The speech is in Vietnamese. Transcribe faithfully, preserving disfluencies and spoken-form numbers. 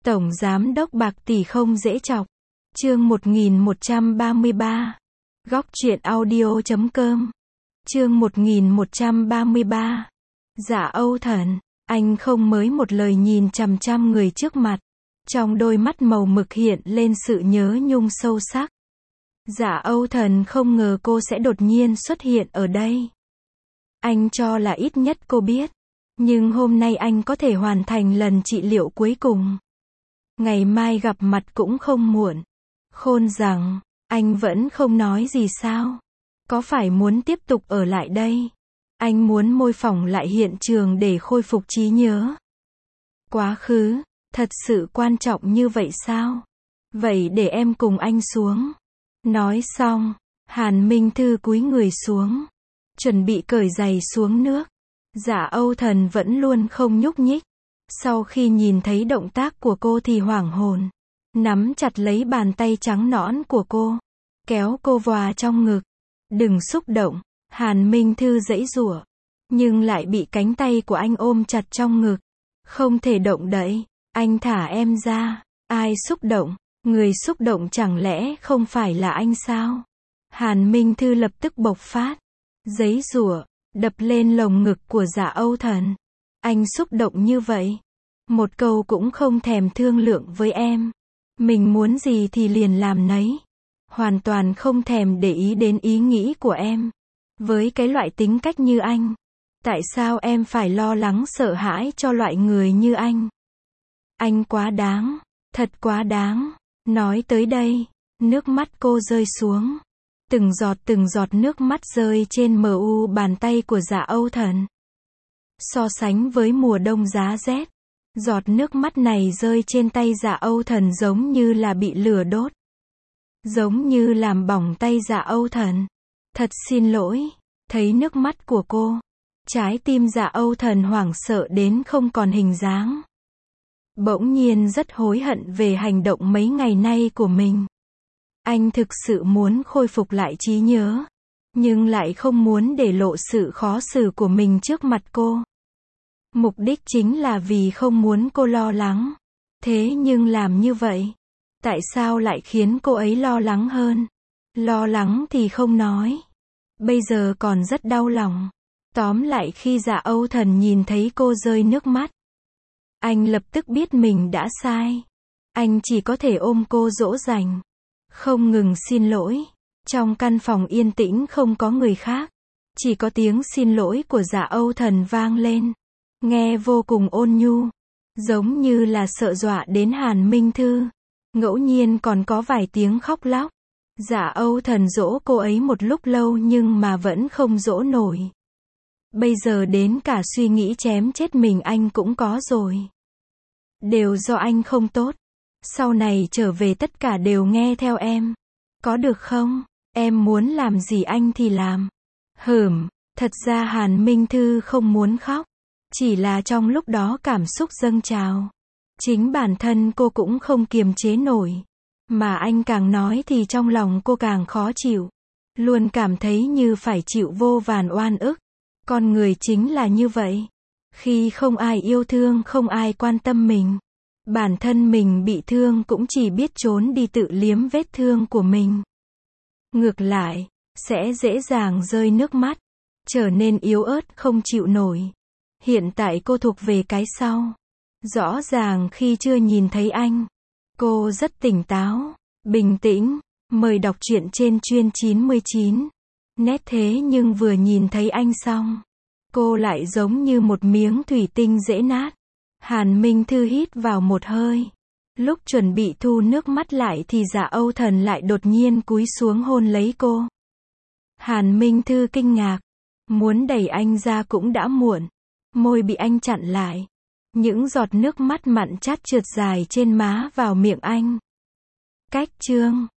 Tổng giám đốc bạc tỷ không dễ chọc. Chương một nghìn một trăm ba mươi ba. Góc truyện audio chấm com. Chương một nghìn một trăm ba mươi ba. Dạ Âu Thần, anh không mới một lời nhìn chằm chằm người trước mặt. Trong đôi mắt màu mực hiện lên sự nhớ nhung sâu sắc. Dạ Âu Thần không ngờ cô sẽ đột nhiên xuất hiện ở đây. Anh cho là ít nhất cô biết. Nhưng hôm nay anh có thể hoàn thành lần trị liệu cuối cùng. Ngày mai gặp mặt cũng không muộn. Khôn rằng, anh vẫn không nói gì sao? Có phải muốn tiếp tục ở lại đây? Anh muốn mô phỏng lại hiện trường để khôi phục trí nhớ. Quá khứ, thật sự quan trọng như vậy sao? Vậy để em cùng anh xuống. Nói xong, Hàn Minh Thư cúi người xuống. Chuẩn bị cởi giày xuống nước. Dạ Âu Thần vẫn luôn không nhúc nhích. Sau khi nhìn thấy động tác của cô thì hoảng hồn. Nắm chặt lấy bàn tay trắng nõn của cô. Kéo cô vào trong ngực. Đừng xúc động. Hàn Minh Thư giãy giụa. Nhưng lại bị cánh tay của anh ôm chặt trong ngực. Không thể động đậy. Anh thả em ra. Ai xúc động? Người xúc động chẳng lẽ không phải là anh sao? Hàn Minh Thư lập tức bộc phát. Giãy giụa. Đập lên lồng ngực của Dạ Âu Thần. Anh xúc động như vậy. Một câu cũng không thèm thương lượng với em. Mình muốn gì thì liền làm nấy. Hoàn toàn không thèm để ý đến ý nghĩ của em. Với cái loại tính cách như anh. Tại sao em phải lo lắng sợ hãi cho loại người như anh? Anh quá đáng. Thật quá đáng. Nói tới đây, nước mắt cô rơi xuống. Từng giọt từng giọt nước mắt rơi trên mờ u bàn tay của Dạ Âu Thần. So sánh với mùa đông giá rét, giọt nước mắt này rơi trên tay Dạ Âu Thần giống như là bị lửa đốt. Giống như làm bỏng tay Dạ Âu Thần. Thật xin lỗi. Thấy nước mắt của cô, trái tim Dạ Âu Thần hoảng sợ đến không còn hình dáng. Bỗng nhiên rất hối hận về hành động mấy ngày nay của mình. Anh thực sự muốn khôi phục lại trí nhớ, nhưng lại không muốn để lộ sự khó xử của mình trước mặt cô. Mục đích chính là vì không muốn cô lo lắng. Thế nhưng làm như vậy, tại sao lại khiến cô ấy lo lắng hơn? Lo lắng thì không nói. Bây giờ còn rất đau lòng. Tóm lại khi Dạ Âu Thần nhìn thấy cô rơi nước mắt, anh lập tức biết mình đã sai. Anh chỉ có thể ôm cô dỗ dành. Không ngừng xin lỗi. Trong căn phòng yên tĩnh không có người khác. Chỉ có tiếng xin lỗi của Dạ Âu Thần vang lên. Nghe vô cùng ôn nhu. Giống như là sợ dọa đến Hàn Minh Thư. Ngẫu nhiên còn có vài tiếng khóc lóc. Dạ Âu Thần dỗ cô ấy một lúc lâu nhưng mà vẫn không dỗ nổi. Bây giờ đến cả suy nghĩ chém chết mình anh cũng có rồi. Đều do anh không tốt. Sau này trở về tất cả đều nghe theo em. Có được không? Em muốn làm gì anh thì làm. Hửm, thật ra Hàn Minh Thư không muốn khóc. Chỉ là trong lúc đó cảm xúc dâng trào. Chính bản thân cô cũng không kiềm chế nổi. Mà anh càng nói thì trong lòng cô càng khó chịu. Luôn cảm thấy như phải chịu vô vàn oan ức. Con người chính là như vậy. Khi không ai yêu thương, không ai quan tâm mình. Bản thân mình bị thương cũng chỉ biết trốn đi tự liếm vết thương của mình. Ngược lại, sẽ dễ dàng rơi nước mắt. Trở nên yếu ớt không chịu nổi. Hiện tại cô thuộc về cái sau. Rõ ràng khi chưa nhìn thấy anh, cô rất tỉnh táo, bình tĩnh. Mời đọc truyện trên chuyên chín mươi chín. Nét thế nhưng vừa nhìn thấy anh xong, cô lại giống như một miếng thủy tinh dễ nát. Hàn Minh Thư hít vào một hơi. Lúc chuẩn bị thu nước mắt lại thì Dạ Âu Thần lại đột nhiên cúi xuống hôn lấy cô. Hàn Minh Thư kinh ngạc. Muốn đẩy anh ra cũng đã muộn. Môi bị anh chặn lại. Những giọt nước mắt mặn chát trượt dài trên má vào miệng anh. Cách chương